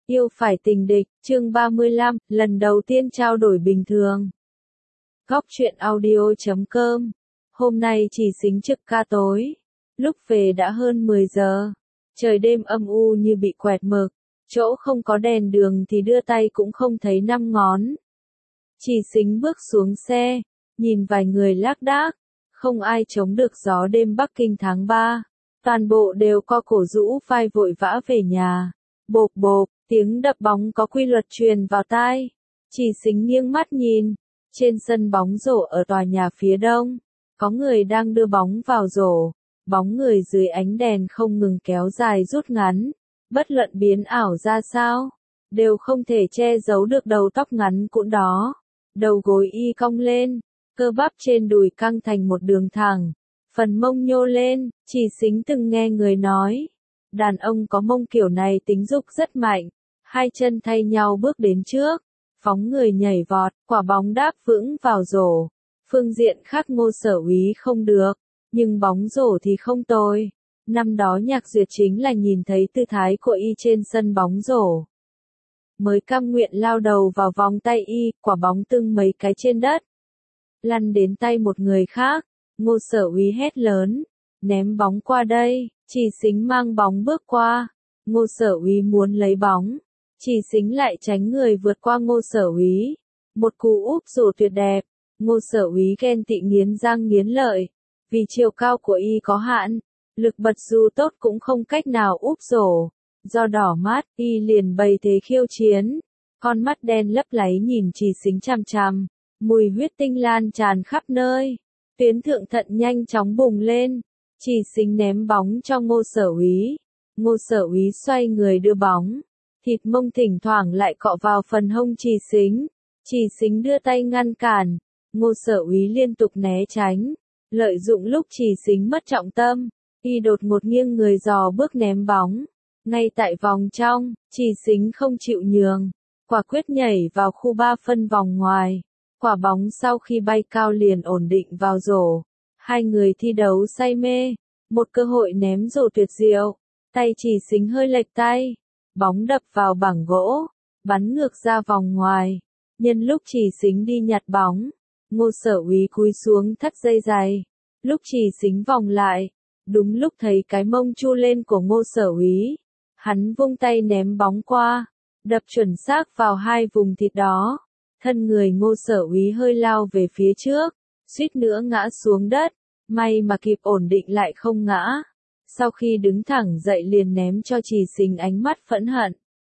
Yêu phải tình địch, chương 35, lần đầu tiên trao đổi bình thường. Góc truyện audio.com. Hôm nay chỉ xính trực ca tối. Lúc về đã hơn 10 giờ. Trời đêm âm u như bị quẹt mực. Chỗ không có đèn đường thì đưa tay cũng không thấy năm ngón. Chỉ xính bước xuống xe, nhìn vài người lác đác. Không ai chống được gió đêm Bắc Kinh tháng 3. Toàn bộ đều co cổ rũ vai vội vã về nhà. Bộp bộp, tiếng đập bóng có quy luật truyền vào tai. Chỉ xính nghiêng mắt nhìn. Trên sân bóng rổ ở tòa nhà phía đông, có người đang đưa bóng vào rổ. Bóng người dưới ánh đèn không ngừng kéo dài rút ngắn. Bất luận biến ảo ra sao, đều không thể che giấu được đầu tóc ngắn cũn đó. Đầu gối y cong lên, cơ bắp trên đùi căng thành một đường thẳng. Phần mông nhô lên, chỉ xính từng nghe người nói. Đàn ông có mông kiểu này tính dục rất mạnh. Hai chân thay nhau bước đến trước, phóng người nhảy vọt, quả bóng đáp vững vào rổ. Phương diện khác Ngô Sở Úy không được, nhưng bóng rổ thì không tồi. Năm đó Nhạc Duyệt chính là nhìn thấy tư thái của y trên sân bóng rổ, mới cam nguyện lao đầu vào vòng tay y, quả bóng tưng mấy cái trên đất, lăn đến tay một người khác. Ngô Sở Úy hét lớn, ném bóng qua đây. Chỉ xính mang bóng bước qua. Ngô Sở Úy muốn lấy bóng, chỉ xính lại tránh người vượt qua Ngô Sở Úy. Một cú úp rổ tuyệt đẹp. Ngô Sở Úy ghen tị nghiến răng nghiến lợi, vì chiều cao của y có hạn, lực bật dù tốt cũng không cách nào úp rổ. Do đỏ mắt, y liền bày thế khiêu chiến. Con mắt đen lấp láy nhìn chỉ xính chằm chằm, mùi huyết tinh lan tràn khắp nơi. Tuyến thượng thận nhanh chóng bùng lên. Chỉ xính ném bóng cho Ngô Sở Úy. Ngô Sở Úy xoay người đưa bóng. Thịt mông thỉnh thoảng lại cọ vào phần hông chỉ xính. Chỉ xính đưa tay ngăn cản. Ngô Sở Úy liên tục né tránh. Lợi dụng lúc chỉ xính mất trọng tâm, y đột ngột nghiêng người dò bước ném bóng. Ngay tại vòng trong, chỉ xính không chịu nhường. Quả quyết nhảy vào khu 3 phân vòng ngoài. Quả bóng sau khi bay cao liền ổn định vào rổ. Hai người thi đấu say mê. Một cơ hội ném rổ tuyệt diệu. Tay chỉ xính hơi lệch tay. Bóng đập vào bảng gỗ. Bắn ngược ra vòng ngoài. Nhân lúc chỉ xính đi nhặt bóng, Ngô Sở Úy cúi xuống thắt dây giày. Lúc chỉ xính vòng lại, đúng lúc thấy cái mông chu lên của Ngô Sở Úy. Hắn vung tay ném bóng qua, đập chuẩn xác vào hai vùng thịt đó. Thân người Ngô Sở Úy hơi lao về phía trước, suýt nữa ngã xuống đất, may mà kịp ổn định lại không ngã. Sau khi đứng thẳng dậy liền ném cho chỉ xính ánh mắt phẫn hận.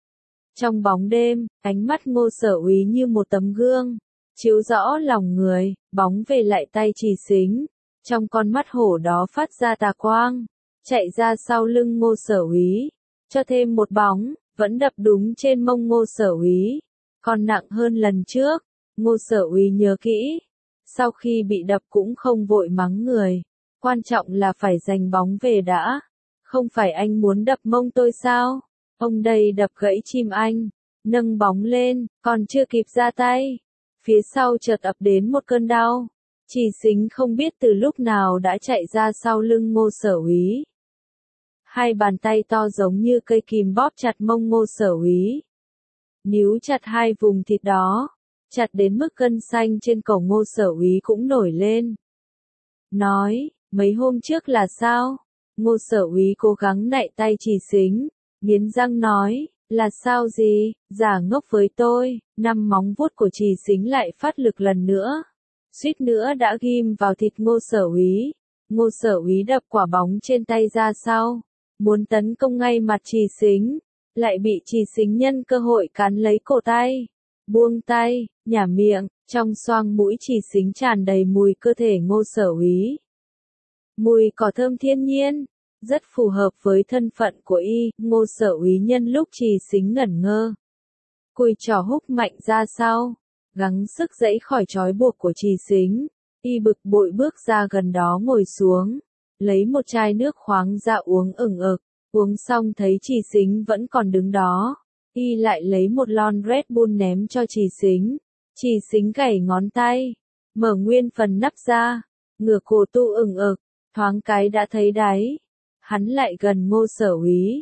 Trong bóng đêm, ánh mắt Ngô Sở Úy như một tấm gương, chiếu rõ lòng người. Bóng về lại tay chỉ xính, trong con mắt hổ đó phát ra tà quang, chạy ra sau lưng Ngô Sở Úy, cho thêm một bóng, vẫn đập đúng trên mông Ngô Sở Úy, còn nặng hơn lần trước. Ngô Sở Úy nhớ kỹ, sau khi bị đập cũng không vội mắng người, quan trọng là phải giành bóng về đã. Không phải anh muốn đập mông tôi sao? Ông đây đập gãy chim anh. Nâng bóng lên, còn chưa kịp ra tay, phía sau chợt ập đến một cơn đau. Chỉ xính không biết từ lúc nào đã chạy ra sau lưng Ngô Sở Úy. Hai bàn tay to giống như cây kìm bóp chặt mông Ngô Sở Úy, níu chặt hai vùng thịt đó, chặt đến mức gân xanh trên cổ Ngô Sở Úy cũng nổi lên. Nói, mấy hôm trước là sao? Ngô Sở Úy cố gắng nạy tay chỉ xính, nghiến răng nói, là sao gì, giả ngốc với tôi. Năm móng vuốt của chỉ xính lại phát lực lần nữa, suýt nữa đã ghim vào thịt Ngô Sở Úy. Ngô Sở Úy đập quả bóng trên tay ra sau, muốn tấn công ngay mặt chỉ xính, lại bị chỉ xính nhân cơ hội cắn lấy cổ tay. Buông tay, nhả miệng, trong xoang mũi chỉ xính tràn đầy mùi cơ thể Ngô Sở Úy. Mùi cỏ thơm thiên nhiên, rất phù hợp với thân phận của y. Ngô Sở Úy nhân lúc chỉ xính ngẩn ngơ, cùi trỏ húc mạnh ra sau, gắng sức giãy khỏi trói buộc của chỉ xính. Y bực bội bước ra gần đó ngồi xuống, lấy một chai nước khoáng ra uống ửng ực. Uống xong thấy chỉ xính vẫn còn đứng đó, y lại lấy một lon Red Bull ném cho chỉ xính. Chỉ xính gảy ngón tay, mở nguyên phần nắp ra, ngửa cổ tu ửng ực, thoáng cái đã thấy đáy. Hắn lại gần Ngô Sở Úy,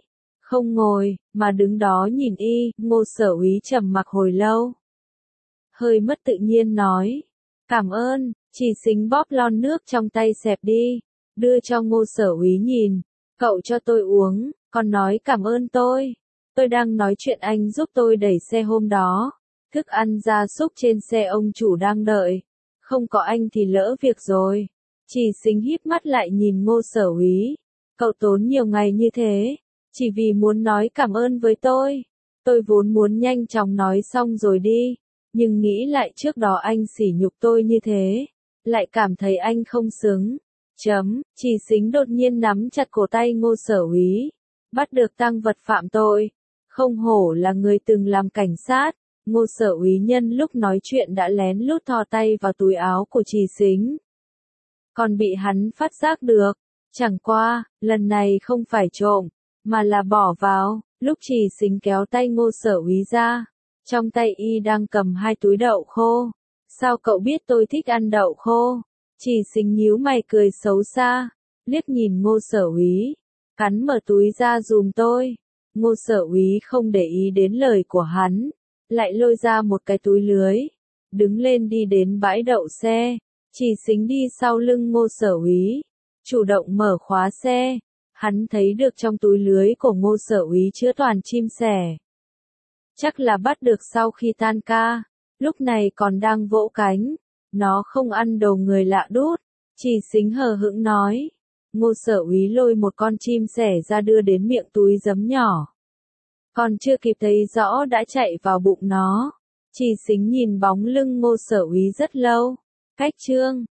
không ngồi, mà đứng đó nhìn y. Ngô Sở Úy trầm mặc hồi lâu. Hơi mất tự nhiên nói. Cảm ơn, Chỉ Sính bóp lon nước trong tay xẹp đi. Đưa cho Ngô Sở Úy nhìn. Cậu cho tôi uống, còn nói cảm ơn tôi. Tôi đang nói chuyện anh giúp tôi đẩy xe hôm đó. Thức ăn gia súc trên xe ông chủ đang đợi. Không có anh thì lỡ việc rồi. Chỉ Sính híp mắt lại nhìn Ngô Sở Úy. Cậu tốn nhiều ngày như thế, chỉ vì muốn nói cảm ơn với tôi. Tôi vốn muốn nhanh chóng nói xong rồi đi, nhưng nghĩ lại trước đó anh sỉ nhục tôi như thế, lại cảm thấy anh không xứng. Chỉ Sính đột nhiên nắm chặt cổ tay Ngô Sở Úy, bắt được tang vật phạm tội. Không hổ là người từng làm cảnh sát. Ngô Sở Úy nhân lúc nói chuyện đã lén lút thò tay vào túi áo của Chỉ Sính. Còn bị hắn phát giác được. Chẳng qua, lần này không phải trộm, mà là bỏ vào. Lúc Chỉ Sính kéo tay Ngô Sở Úy ra, trong tay y đang cầm 2 túi đậu khô. Sao cậu biết tôi thích ăn đậu khô? Chỉ Sính nhíu mày cười xấu xa, liếc nhìn Ngô Sở Úy, cắn mở túi ra giùm tôi. Ngô Sở Úy không để ý đến lời của hắn, lại lôi ra một cái túi lưới, đứng lên đi đến bãi đậu xe. Chỉ Sính đi sau lưng Ngô Sở Úy, chủ động mở khóa xe. Hắn thấy được trong túi lưới của Ngô Sở Úy chứa toàn chim sẻ. Chắc là bắt được sau khi tan ca, lúc này còn đang vỗ cánh. Nó không ăn đầu người lạ đút. Chỉ Sính hờ hững nói. Ngô Sở Úy lôi một con chim sẻ ra đưa đến miệng túi giấm nhỏ. Còn chưa kịp thấy rõ đã chạy vào bụng nó. Chỉ Sính nhìn bóng lưng Ngô Sở Úy rất lâu. Cách chương